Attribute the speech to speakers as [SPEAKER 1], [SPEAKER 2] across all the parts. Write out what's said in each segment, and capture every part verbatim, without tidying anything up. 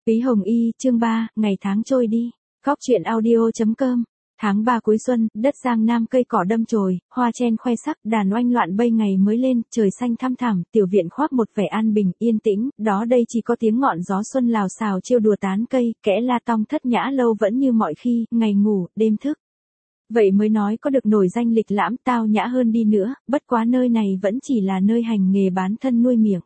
[SPEAKER 1] Quý Hồng Y, chương ba, ngày tháng trôi đi. Góc truyện audio.com. Tháng ba cuối xuân, đất Giang Nam cây cỏ đâm chồi, hoa chen khoe sắc, đàn oanh loạn bay ngày mới lên, trời xanh thăm thẳm, tiểu viện khoác một vẻ an bình, yên tĩnh, đó đây chỉ có tiếng ngọn gió xuân lào xào trêu đùa tán cây, kẽ la tong thất nhã lâu vẫn như mọi khi, ngày ngủ, đêm thức. Vậy mới nói có được nổi danh lịch lãm tao nhã hơn đi nữa, bất quá nơi này vẫn chỉ là nơi hành nghề bán thân nuôi miệng.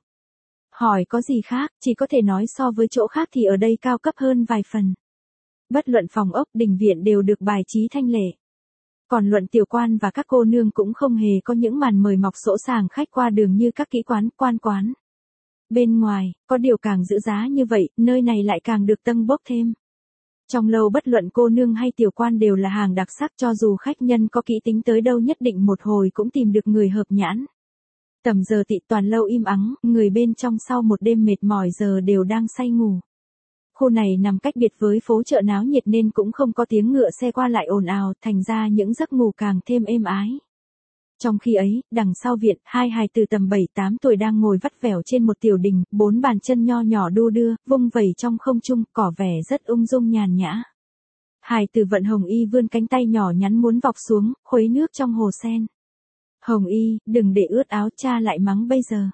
[SPEAKER 1] Hỏi có gì khác, chỉ có thể nói so với chỗ khác thì ở đây cao cấp hơn vài phần. Bất luận phòng ốc, đình viện đều được bài trí thanh lệ. Còn luận tiểu quan và các cô nương cũng không hề có những màn mời mọc sỗ sàng khách qua đường như các kỹ quán, quan quán. Bên ngoài, có điều càng giữ giá như vậy, nơi này lại càng được tâng bốc thêm. Trong lâu bất luận cô nương hay tiểu quan đều là hàng đặc sắc, cho dù khách nhân có kỹ tính tới đâu nhất định một hồi cũng tìm được người hợp nhãn. Tầm giờ tị toàn lâu im ắng, người bên trong sau một đêm mệt mỏi giờ đều đang say ngủ. Khu này nằm cách biệt với phố chợ náo nhiệt nên cũng không có tiếng ngựa xe qua lại ồn ào, thành ra những giấc ngủ càng thêm êm ái. Trong khi ấy, đằng sau viện, hai hài từ tầm bảy tám tuổi đang ngồi vắt vẻo trên một tiểu đình, bốn bàn chân nho nhỏ đu đưa, vung vẩy trong không trung, cỏ vẻ rất ung dung nhàn nhã. Hài từ Vận Hồng Y vươn cánh tay nhỏ nhắn muốn vọc xuống, khuấy nước trong hồ sen. Hồng Y, đừng để ướt áo, cha lại mắng bây giờ.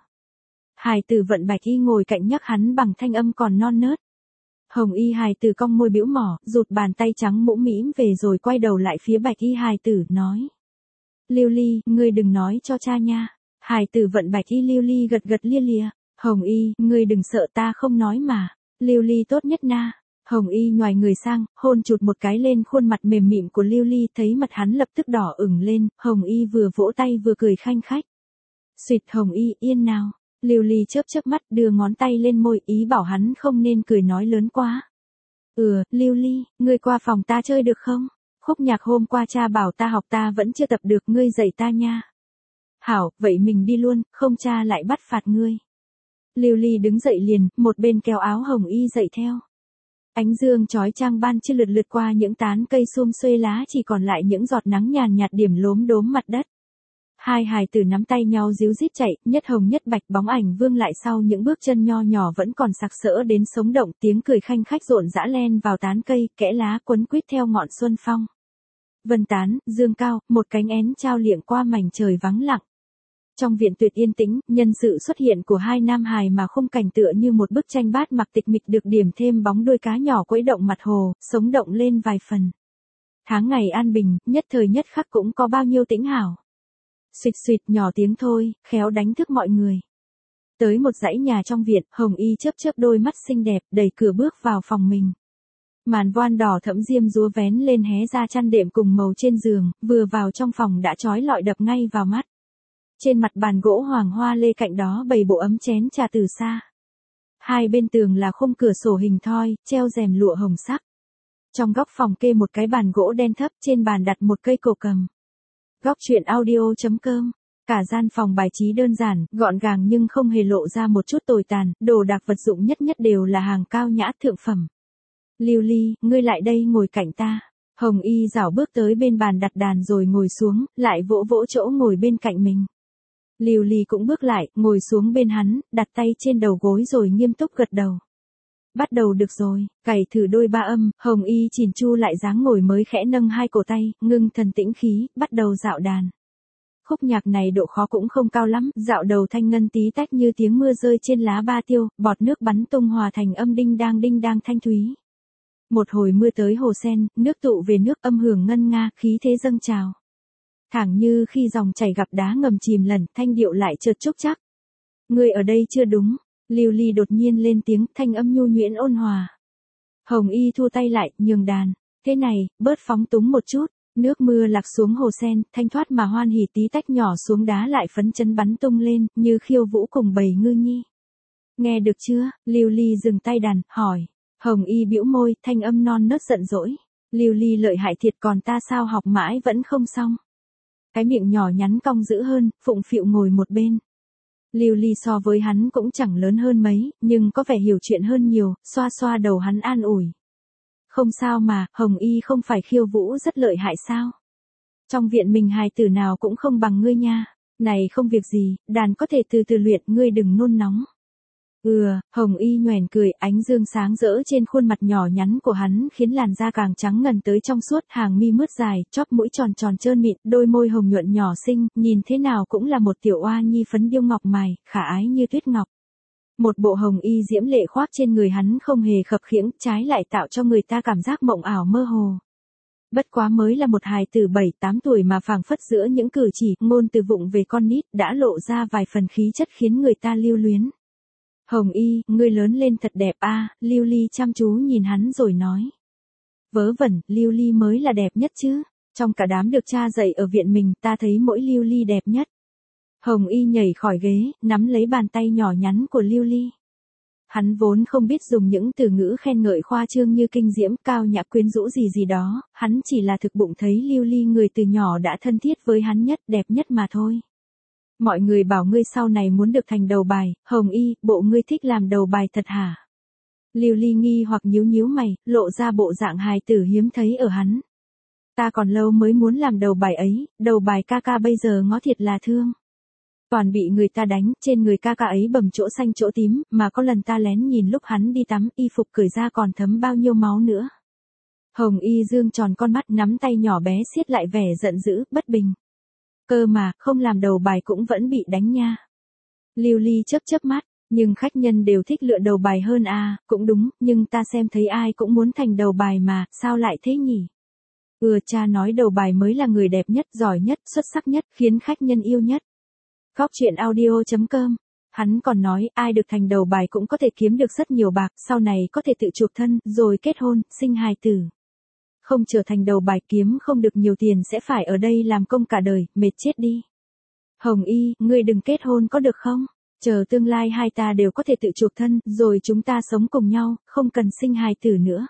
[SPEAKER 1] Hài từ Vận Bạch Y ngồi cạnh nhắc hắn bằng thanh âm còn non nớt. Hồng Y hài từ cong môi bĩu mỏ, rụt bàn tay trắng mũm mĩm về rồi quay đầu lại phía Bạch Y hài tử, nói. Lưu Ly, ngươi đừng nói cho cha nha. Hài từ Vận Bạch Y Lưu Ly gật gật lia lịa. Hồng Y, ngươi đừng sợ, ta không nói mà. Lưu Ly tốt nhất na. Hồng Y nhoài người sang, hôn chụt một cái lên khuôn mặt mềm mịn của Lưu Ly, thấy mặt hắn lập tức đỏ ửng lên, Hồng Y vừa vỗ tay vừa cười khanh khách. Xuyệt Hồng Y, yên nào. Lưu Ly chớp chớp mắt, đưa ngón tay lên môi, ý bảo hắn không nên cười nói lớn quá. Ừ, Lưu Ly, ngươi qua phòng ta chơi được không? Khúc nhạc hôm qua cha bảo ta học ta vẫn chưa tập được, ngươi dạy ta nha. Hảo, vậy mình đi luôn, không cha lại bắt phạt ngươi. Lưu Ly đứng dậy liền, một bên kéo áo Hồng Y dậy theo. Ánh dương chói chang ban chưa lượt lượt qua những tán cây sum xuê lá, chỉ còn lại những giọt nắng nhàn nhạt điểm lốm đốm mặt đất. Hai hài tử nắm tay nhau díu dít chạy, nhất hồng nhất bạch, bóng ảnh vương lại sau những bước chân nho nhỏ vẫn còn sặc sỡ đến sống động, tiếng cười khanh khách rộn rã len vào tán cây, kẽ lá quấn quýt theo ngọn xuân phong. Vân tán, dương cao, một cánh én trao liệng qua mảnh trời vắng lặng. Trong viện tuyệt yên tĩnh, nhân sự xuất hiện của hai nam hài mà khung cảnh tựa như một bức tranh bát mặc tịch mịch được điểm thêm bóng đuôi cá nhỏ quẫy động mặt hồ, sống động lên vài phần. Tháng ngày an bình, nhất thời nhất khắc cũng có bao nhiêu tĩnh hảo. Xuyệt xuyệt nhỏ tiếng thôi, khéo đánh thức mọi người. Tới một dãy nhà trong viện, Hồng Y chớp chớp đôi mắt xinh đẹp, đẩy cửa bước vào phòng mình. Màn voan đỏ thẫm diêm dúa vén lên hé ra chăn đệm cùng màu trên giường, vừa vào trong phòng đã chói lọi đập ngay vào mắt. Trên mặt bàn gỗ hoàng hoa lê cạnh đó bày bộ ấm chén trà từ xa. Hai bên tường là khung cửa sổ hình thoi, treo rèm lụa hồng sắc. Trong góc phòng kê một cái bàn gỗ đen thấp, trên bàn đặt một cây cổ cầm. Góc truyện audio.com. Cả gian phòng bài trí đơn giản, gọn gàng nhưng không hề lộ ra một chút tồi tàn, đồ đạc vật dụng nhất nhất đều là hàng cao nhã thượng phẩm. Lưu Ly, ngươi lại đây ngồi cạnh ta. Hồng Y rảo bước tới bên bàn đặt đàn rồi ngồi xuống, lại vỗ vỗ chỗ ngồi bên cạnh mình. Lưu Ly cũng bước lại, ngồi xuống bên hắn, đặt tay trên đầu gối rồi nghiêm túc gật đầu. Bắt đầu được rồi, cày thử đôi ba âm, Hồng Y chỉn chu lại dáng ngồi mới khẽ nâng hai cổ tay, ngưng thần tĩnh khí, bắt đầu dạo đàn. Khúc nhạc này độ khó cũng không cao lắm, dạo đầu thanh ngân tí tách như tiếng mưa rơi trên lá ba tiêu, bọt nước bắn tung hòa thành âm đinh đang đinh đang thanh thúy. Một hồi mưa tới hồ sen, nước tụ về nước, âm hưởng ngân nga, khí thế dâng trào. Thẳng như khi dòng chảy gặp đá ngầm chìm lần, thanh điệu lại chợt trúc chắc. Ngươi ở đây chưa đúng. Lưu Ly đột nhiên lên tiếng, thanh âm nhu nhuyễn ôn hòa. Hồng Y thu tay lại, nhường đàn. Thế này, bớt phóng túng một chút. Nước mưa lạc xuống hồ sen, thanh thoát mà hoan hỉ tí tách nhỏ xuống đá lại phấn chấn bắn tung lên, như khiêu vũ cùng bầy ngư nhi. Nghe được chưa? Lưu Ly dừng tay đàn, hỏi. Hồng Y bĩu môi, thanh âm non nớt giận dỗi. Lưu Ly lợi hại thiệt, còn ta sao học mãi vẫn không xong. Cái miệng nhỏ nhắn cong dữ hơn, phụng phịu ngồi một bên. Lưu Ly so với hắn cũng chẳng lớn hơn mấy, nhưng có vẻ hiểu chuyện hơn nhiều, xoa xoa đầu hắn an ủi. Không sao mà, Hồng Y không phải khiêu vũ rất lợi hại sao? Trong viện mình hài tử nào cũng không bằng ngươi nha. Này không việc gì, đàn có thể từ từ luyện, ngươi đừng nôn nóng. Ừ, Hồng Y nhoẻn cười, ánh dương sáng rỡ trên khuôn mặt nhỏ nhắn của hắn khiến làn da càng trắng ngần tới trong suốt, hàng mi mướt dài, chóp mũi tròn tròn trơn mịn, đôi môi hồng nhuận nhỏ xinh, nhìn thế nào cũng là một tiểu oa nhi phấn điêu ngọc mài, khả ái như tuyết ngọc. Một bộ hồng y diễm lệ khoác trên người hắn không hề khập khiễng, trái lại tạo cho người ta cảm giác mộng ảo mơ hồ. Bất quá mới là một hài tử bảy tám tuổi mà phảng phất giữa những cử chỉ, ngôn từ vụng về con nít đã lộ ra vài phần khí chất khiến người ta lưu luyến. Hồng Y, ngươi lớn lên thật đẹp a, à, Lưu Ly chăm chú nhìn hắn rồi nói. Vớ vẩn, Lưu Ly mới là đẹp nhất chứ, trong cả đám được cha dạy ở viện mình ta thấy mỗi Lưu Ly đẹp nhất. Hồng Y nhảy khỏi ghế, nắm lấy bàn tay nhỏ nhắn của Lưu Ly. Hắn vốn không biết dùng những từ ngữ khen ngợi khoa trương như kinh diễm, cao nhã quyến rũ gì gì đó, hắn chỉ là thực bụng thấy Lưu Ly người từ nhỏ đã thân thiết với hắn nhất, đẹp nhất mà thôi. Mọi người bảo ngươi sau này muốn được thành đầu bài, Hồng Y, bộ ngươi thích làm đầu bài thật hả? Lưu Ly nghi hoặc nhíu nhíu mày, lộ ra bộ dạng hài tử hiếm thấy ở hắn. Ta còn lâu mới muốn làm đầu bài ấy, đầu bài ca ca bây giờ ngó thiệt là thương. Toàn bị người ta đánh, trên người ca ca ấy bầm chỗ xanh chỗ tím, mà có lần ta lén nhìn lúc hắn đi tắm, y phục cởi ra còn thấm bao nhiêu máu nữa. Hồng Y dương tròn con mắt, nắm tay nhỏ bé siết lại vẻ giận dữ, bất bình. Cơ mà, không làm đầu bài cũng vẫn bị đánh nha. Lưu Ly chớp chớp mắt, nhưng khách nhân đều thích lựa đầu bài hơn à, cũng đúng, nhưng ta xem thấy ai cũng muốn thành đầu bài mà, sao lại thế nhỉ? Ừ, cha nói đầu bài mới là người đẹp nhất, giỏi nhất, xuất sắc nhất, khiến khách nhân yêu nhất. Góc truyện audio chấm com. Hắn còn nói, ai được thành đầu bài cũng có thể kiếm được rất nhiều bạc, sau này có thể tự chuộc thân, rồi kết hôn, sinh hài tử. Không trở thành đầu bài kiếm không được nhiều tiền sẽ phải ở đây làm công cả đời, mệt chết đi. Hồng Y, ngươi đừng kết hôn có được không? Chờ tương lai hai ta đều có thể tự chuộc thân, rồi chúng ta sống cùng nhau, không cần sinh hài tử nữa.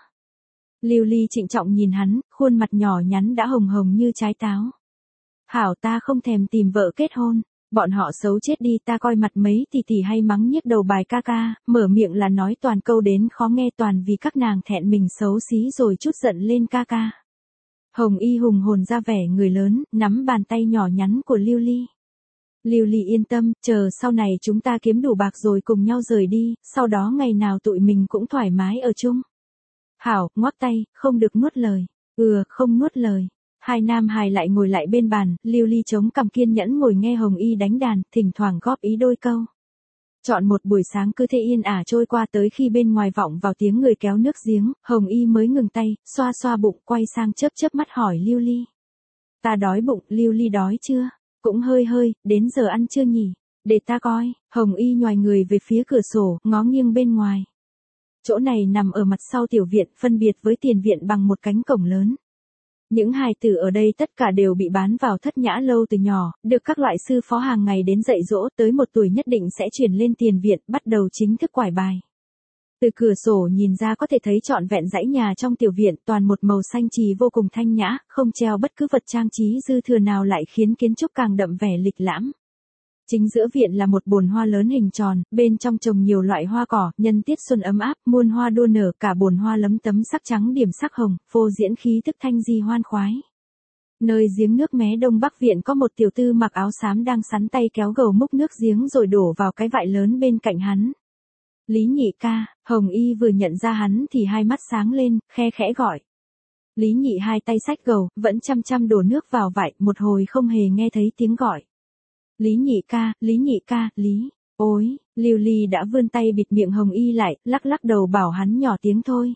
[SPEAKER 1] Lưu Ly trịnh trọng nhìn hắn, khuôn mặt nhỏ nhắn đã hồng hồng như trái táo. Hảo, ta không thèm tìm vợ kết hôn. Bọn họ xấu chết đi, ta coi mặt mấy tỷ tỷ hay mắng nhiếc đầu bài ca ca, mở miệng là nói toàn câu đến khó nghe, toàn vì các nàng thẹn mình xấu xí rồi chút giận lên ca ca. Hồng Y hùng hồn ra vẻ người lớn, nắm bàn tay nhỏ nhắn của Lưu Ly. Lưu Ly yên tâm, chờ sau này chúng ta kiếm đủ bạc rồi cùng nhau rời đi, sau đó ngày nào tụi mình cũng thoải mái ở chung. Hảo, ngoắc tay, không được nuốt lời. Ừ, không nuốt lời. Hai nam hài lại ngồi lại bên bàn, Lưu Ly chống cằm kiên nhẫn ngồi nghe Hồng Y đánh đàn, thỉnh thoảng góp ý đôi câu. Chọn một buổi sáng cứ thế yên ả trôi qua, tới khi bên ngoài vọng vào tiếng người kéo nước giếng, Hồng Y mới ngừng tay, xoa xoa bụng, quay sang chớp chớp mắt hỏi Lưu Ly. Ta đói bụng, Lưu Ly đói chưa? Cũng hơi hơi, đến giờ ăn chưa nhỉ? Để ta coi. Hồng Y nhoài người về phía cửa sổ, ngó nghiêng bên ngoài. Chỗ này nằm ở mặt sau tiểu viện, phân biệt với tiền viện bằng một cánh cổng lớn. Những hài tử ở đây tất cả đều bị bán vào thất nhã lâu từ nhỏ, được các loại sư phó hàng ngày đến dạy dỗ, tới một tuổi nhất định sẽ chuyển lên tiền viện, bắt đầu chính thức quải bài. Từ cửa sổ nhìn ra có thể thấy trọn vẹn dãy nhà trong tiểu viện, toàn một màu xanh trì vô cùng thanh nhã, không treo bất cứ vật trang trí dư thừa nào, lại khiến kiến trúc càng đậm vẻ lịch lãm. Chính giữa viện là một bồn hoa lớn hình tròn, bên trong trồng nhiều loại hoa cỏ, nhân tiết xuân ấm áp, muôn hoa đua nở, cả bồn hoa lấm tấm sắc trắng điểm sắc hồng, phô diễn khí tức thanh di hoan khoái. Nơi giếng nước mé đông bắc viện có một tiểu tư mặc áo xám đang sắn tay kéo gầu múc nước giếng rồi đổ vào cái vại lớn bên cạnh hắn. Lý Nhị ca. Hồng Y vừa nhận ra hắn thì hai mắt sáng lên, khe khẽ gọi. Lý Nhị hai tay xách gầu, vẫn chăm chăm đổ nước vào vại, một hồi không hề nghe thấy tiếng gọi. Lý Nhị ca, Lý Nhị ca, Lý. Ôi, Lưu Ly đã vươn tay bịt miệng Hồng Y lại, lắc lắc đầu bảo hắn nhỏ tiếng thôi.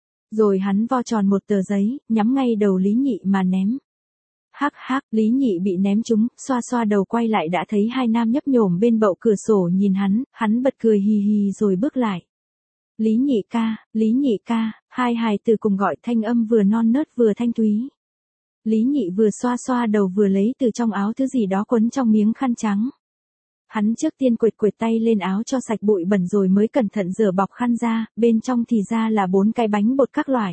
[SPEAKER 1] Rồi hắn vo tròn một tờ giấy, nhắm ngay đầu Lý Nhị mà ném. Hắc hắc, Lý Nhị bị ném trúng, xoa xoa đầu quay lại đã thấy hai nam nhấp nhổm bên bậu cửa sổ nhìn hắn, hắn bật cười hì hì rồi bước lại. Lý Nhị ca, Lý Nhị ca, hai hài từ cùng gọi, thanh âm vừa non nớt vừa thanh thúy. Lý Nhị vừa xoa xoa đầu vừa lấy từ trong áo thứ gì đó quấn trong miếng khăn trắng. Hắn trước tiên quệt quệt tay lên áo cho sạch bụi bẩn rồi mới cẩn thận rửa bọc khăn ra, bên trong thì ra là bốn cái bánh bột các loại.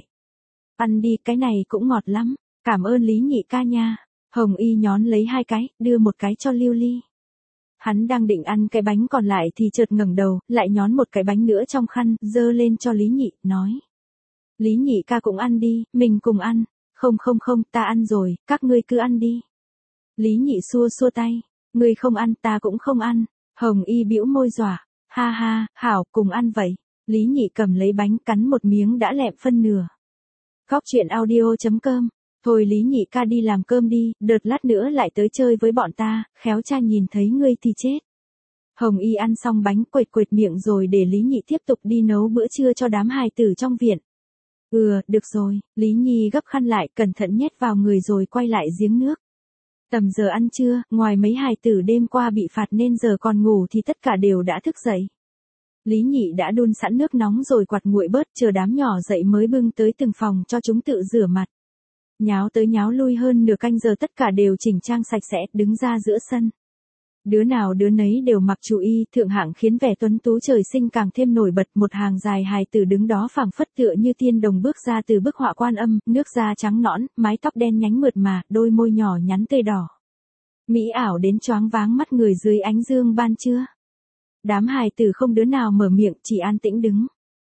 [SPEAKER 1] Ăn đi, cái này cũng ngọt lắm, cảm ơn Lý Nhị ca nha. Hồng Y nhón lấy hai cái, đưa một cái cho Lưu Ly. Hắn đang định ăn cái bánh còn lại thì chợt ngẩng đầu, lại nhón một cái bánh nữa trong khăn, dơ lên cho Lý Nhị, nói. Lý Nhị ca cũng ăn đi, mình cùng ăn. Không không không, ta ăn rồi, các ngươi cứ ăn đi. Lý Nhị xua xua tay, ngươi không ăn ta cũng không ăn. Hồng Y bĩu môi dọa, Ha ha, hảo, cùng ăn vậy. Lý Nhị cầm lấy bánh cắn một miếng đã lẹm phân nửa. Góc chuyện audio.com. Thôi Lý Nhị ca đi làm cơm đi, đợt lát nữa lại tới chơi với bọn ta, khéo cha nhìn thấy ngươi thì chết. Hồng Y ăn xong bánh quệt quệt miệng rồi để Lý Nhị tiếp tục đi nấu bữa trưa cho đám hài tử trong viện. Ừ, được rồi, Lý Nhi gấp khăn lại cẩn thận nhét vào người rồi quay lại giếng nước. Tầm giờ ăn trưa, ngoài mấy hài tử đêm qua bị phạt nên giờ còn ngủ thì tất cả đều đã thức dậy. Lý Nhị đã đun sẵn nước nóng rồi quạt nguội bớt, chờ đám nhỏ dậy mới bưng tới từng phòng cho chúng tự rửa mặt. Nháo tới nháo lui hơn nửa canh giờ tất cả đều chỉnh trang sạch sẽ, đứng ra giữa sân. Đứa nào đứa nấy đều mặc chú y, thượng hạng khiến vẻ tuấn tú trời sinh càng thêm nổi bật. Một hàng dài hài tử đứng đó phảng phất tựa như tiên đồng bước ra từ bức họa Quan Âm, nước da trắng nõn, mái tóc đen nhánh mượt mà, đôi môi nhỏ nhắn tươi đỏ. Mỹ ảo đến choáng váng mắt người dưới ánh dương ban trưa. Đám hài tử không đứa nào mở miệng, chỉ an tĩnh đứng.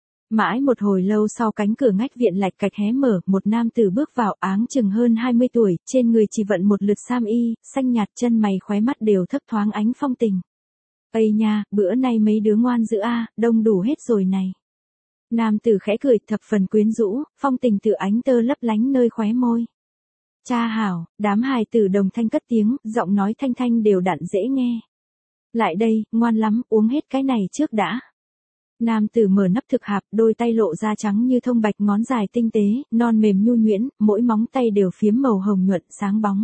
[SPEAKER 1] Mãi một hồi lâu sau cánh cửa ngách viện lạch cạch hé mở, một nam tử bước vào, áng chừng hơn hai mươi tuổi, trên người chỉ vận một lượt sam y, xanh nhạt, chân mày khóe mắt đều thấp thoáng ánh phong tình. Ây nha, bữa nay mấy đứa ngoan dữ a, đông đủ hết rồi này. Nam tử khẽ cười thập phần quyến rũ, phong tình tự ánh tơ lấp lánh nơi khóe môi. Cha hảo, đám hài tử đồng thanh cất tiếng, giọng nói thanh thanh đều đặn dễ nghe. Lại đây, ngoan lắm, uống hết cái này trước đã. Nam tử mở nắp thực hạp, đôi tay lộ ra trắng như thông bạch, ngón dài tinh tế, non mềm nhu nhuyễn, mỗi móng tay đều phiếm màu hồng nhuận sáng bóng.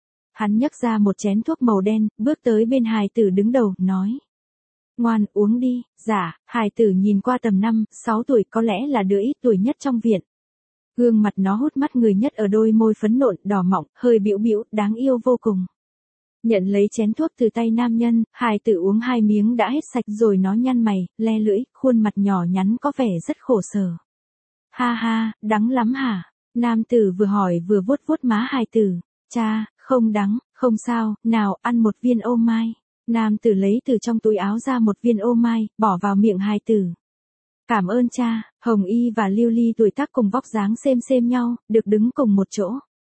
[SPEAKER 1] Hắn nhấc ra một chén thuốc màu đen, bước tới bên hài tử đứng đầu, nói. Ngoan, uống đi. Dạ, hài tử nhìn qua tầm năm, sáu tuổi, có lẽ là đứa ít tuổi nhất trong viện. Gương mặt nó hút mắt người nhất ở đôi môi phấn nộn, đỏ mọng, hơi bĩu bĩu, đáng yêu vô cùng. Nhận lấy chén thuốc từ tay nam nhân, hài tử uống hai miếng đã hết sạch rồi nó nhăn mày, le lưỡi, khuôn mặt nhỏ nhắn có vẻ rất khổ sở. Ha ha, đắng lắm hả? Nam tử vừa hỏi vừa vuốt vuốt má hài tử. Cha, không đắng, không sao, nào, ăn một viên ô mai. Nam tử lấy từ trong túi áo ra một viên ô mai, bỏ vào miệng hài tử. Cảm ơn cha. Hồng Y và Lưu Ly tuổi tác cùng vóc dáng xem xem nhau, được đứng cùng một chỗ.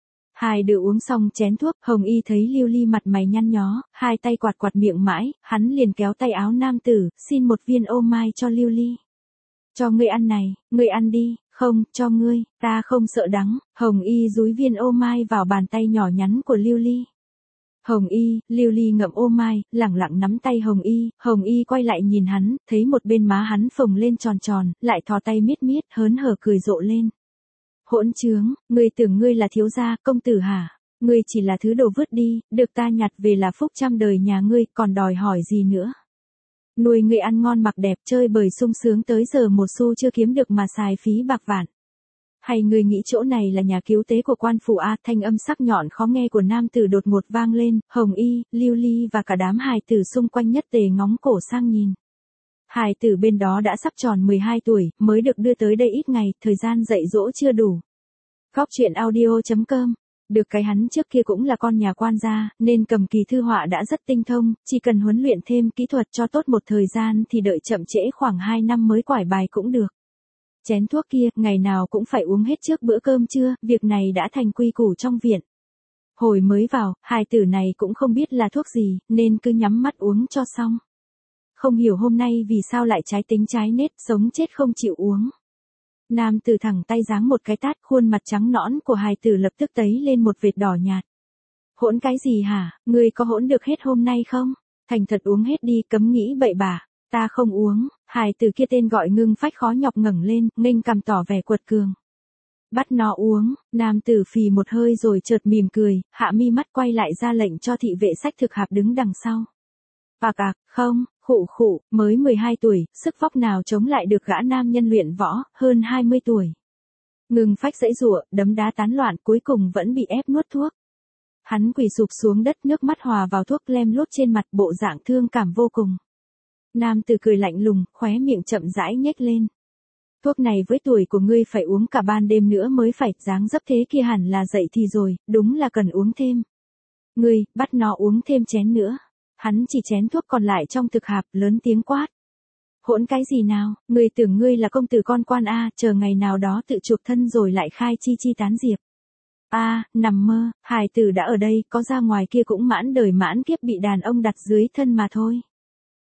[SPEAKER 1] Hai đứa uống xong chén thuốc, Hồng Y thấy Lưu Ly mặt mày nhăn nhó, hai tay quạt quạt miệng mãi, hắn liền kéo tay áo nam tử, xin một viên ô mai cho Lưu Ly. Cho ngươi ăn này, ngươi ăn đi. Không, cho ngươi, ta không sợ đắng. Hồng Y dúi viên ô mai vào bàn tay nhỏ nhắn của Lưu Ly. Hồng Y, Lưu Ly ngậm ô mai, lẳng lặng nắm tay Hồng Y, Hồng Y quay lại nhìn hắn, thấy một bên má hắn phồng lên tròn tròn, lại thò tay miết miết, hớn hở cười rộ lên. Hỗn trướng, ngươi tưởng ngươi là thiếu gia, công tử hả? Ngươi chỉ là thứ đồ vứt đi, được ta nhặt về là phúc trăm đời nhà ngươi, còn đòi hỏi gì nữa? Nuôi ngươi ăn ngon mặc đẹp, chơi bời sung sướng tới giờ một xu chưa kiếm được mà xài phí bạc vạn. Hay ngươi nghĩ chỗ này là nhà cứu tế của quan phủ a? Thanh âm sắc nhọn khó nghe của nam tử đột ngột vang lên, Hồng Y, Lưu Ly và cả đám hài tử xung quanh nhất tề ngóng cổ sang nhìn. Hài tử bên đó đã sắp tròn mười hai tuổi, mới được đưa tới đây ít ngày, thời gian dạy dỗ chưa đủ. Góc chuyện audio.com. Được cái hắn trước kia cũng là con nhà quan gia, nên cầm kỳ thư họa đã rất tinh thông, chỉ cần huấn luyện thêm kỹ thuật cho tốt một thời gian thì đợi chậm trễ khoảng hai năm mới quải bài cũng được. Chén thuốc kia, ngày nào cũng phải uống hết trước bữa cơm trưa, việc này đã thành quy củ trong viện. Hồi mới vào, hài tử này cũng không biết là thuốc gì, nên cứ nhắm mắt uống cho xong. Không hiểu hôm nay vì sao lại trái tính trái nết, sống chết không chịu uống. Nam tử thẳng tay giáng một cái tát, khuôn mặt trắng nõn của hài tử lập tức tấy lên một vệt đỏ nhạt. Hỗn cái gì hả, ngươi có hỗn được hết hôm nay không? Thành thật uống hết đi, cấm nghĩ bậy bạ. Ta không uống. Hài tử kia tên gọi Ngưng Phách khó nhọc ngẩng lên, nghênh cằm tỏ vẻ quật cường. Bắt nó uống. Nam tử phì một hơi rồi chợt mỉm cười, hạ mi mắt quay lại ra lệnh cho thị vệ xách thực hạp đứng đằng sau. Ạc ạc, không, khụ khụ, mới mười hai tuổi, sức vóc nào chống lại được gã nam nhân luyện võ, hơn hai mươi tuổi. Ngưng Phách giãy giụa, đấm đá tán loạn, cuối cùng vẫn bị ép nuốt thuốc. Hắn quỳ sụp xuống đất, nước mắt hòa vào thuốc lem luốc trên mặt, bộ dạng thương cảm vô cùng. Nam tử cười lạnh lùng, khóe miệng chậm rãi nhếch lên. Thuốc này với tuổi của ngươi phải uống cả ban đêm nữa mới phải, dáng dấp thế kia hẳn là dậy thì rồi, đúng là cần uống thêm. Ngươi, bắt nó uống thêm chén nữa. Hắn chỉ chén thuốc còn lại trong thực hạp, lớn tiếng quát. Hỗn cái gì nào, ngươi tưởng ngươi là công tử con quan a, chờ ngày nào đó tự chuộc thân rồi lại khai chi chi tán diệp. A, nằm mơ, hài tử đã ở đây, có ra ngoài kia cũng mãn đời mãn kiếp bị đàn ông đặt dưới thân mà thôi.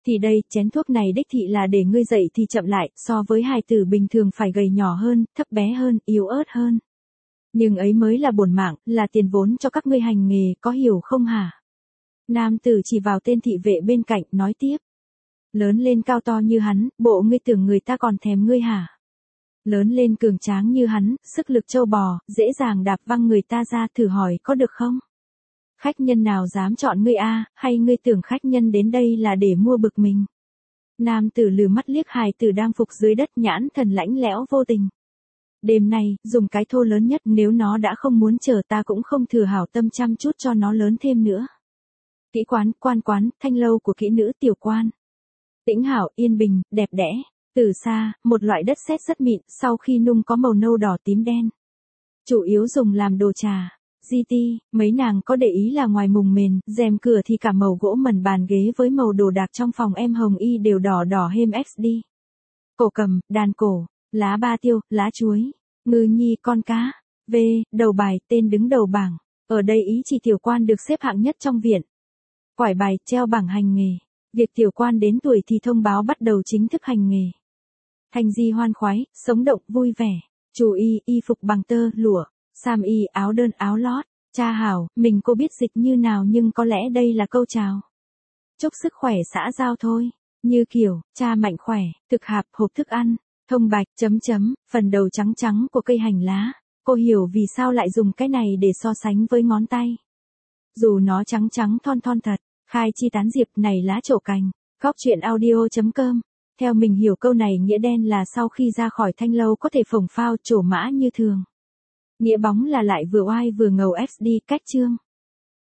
[SPEAKER 1] Thì đây, chén thuốc này đích thị là để ngươi dậy thì chậm lại, so với hài tử bình thường phải gầy nhỏ hơn, thấp bé hơn, yếu ớt hơn. Nhưng ấy mới là bổn mạng, là tiền vốn cho các ngươi hành nghề, có hiểu không hả? Nam tử chỉ vào tên thị vệ bên cạnh, nói tiếp. Lớn lên cao to như hắn, bộ ngươi tưởng người ta còn thèm ngươi hả? Lớn lên cường tráng như hắn, sức lực trâu bò, dễ dàng đạp văng người ta ra, thử hỏi có được không? Khách nhân nào dám chọn ngươi a, hay ngươi tưởng khách nhân đến đây là để mua bực mình? Nam tử lừ mắt liếc hài tử đang phục dưới đất, nhãn thần lãnh lẽo vô tình. Đêm nay, dùng cái thô lớn nhất, nếu nó đã không muốn chờ ta cũng không thừa hảo tâm chăm chút cho nó lớn thêm nữa. Kỹ quán, quan quán, thanh lâu của kỹ nữ tiểu quan. Tĩnh hảo, yên bình, đẹp đẽ. Từ xa, một loại đất sét rất mịn, sau khi nung có màu nâu đỏ tím đen. Chủ yếu dùng làm đồ trà. giê tê, mấy nàng có để ý là ngoài mùng mền, rèm cửa thì cả màu gỗ mần bàn ghế với màu đồ đạc trong phòng em hồng y đều đỏ đỏ hêm ích đi. Cổ cầm, đàn cổ, lá ba tiêu, lá chuối, ngư nhi con cá, v, đầu bài, tên đứng đầu bảng. Ở đây ý chỉ tiểu quan được xếp hạng nhất trong viện. Quải bài, treo bảng hành nghề. Việc tiểu quan đến tuổi thì thông báo bắt đầu chính thức hành nghề. Thành di hoan khoái, sống động, vui vẻ. Chủ y, y phục bằng tơ, lụa. Sam y, áo đơn, áo lót. Cha hảo, mình cô biết dịch như nào nhưng có lẽ đây là câu chào. Chúc sức khỏe xã giao thôi. Như kiểu, cha mạnh khỏe, thực hạp, hộp thức ăn. Thông bạch, chấm chấm, phần đầu trắng trắng của cây hành lá. Cô hiểu vì sao lại dùng cái này để so sánh với ngón tay. Dù nó trắng trắng thon thon thật. Khai chi tán diệp, này lá trổ cành. Góc truyện audio chấm com. Theo mình hiểu câu này nghĩa đen là sau khi ra khỏi thanh lâu có thể phồng phao trổ mã như thường. Nghĩa bóng là lại vừa oai vừa ngầu ét đê cách chương.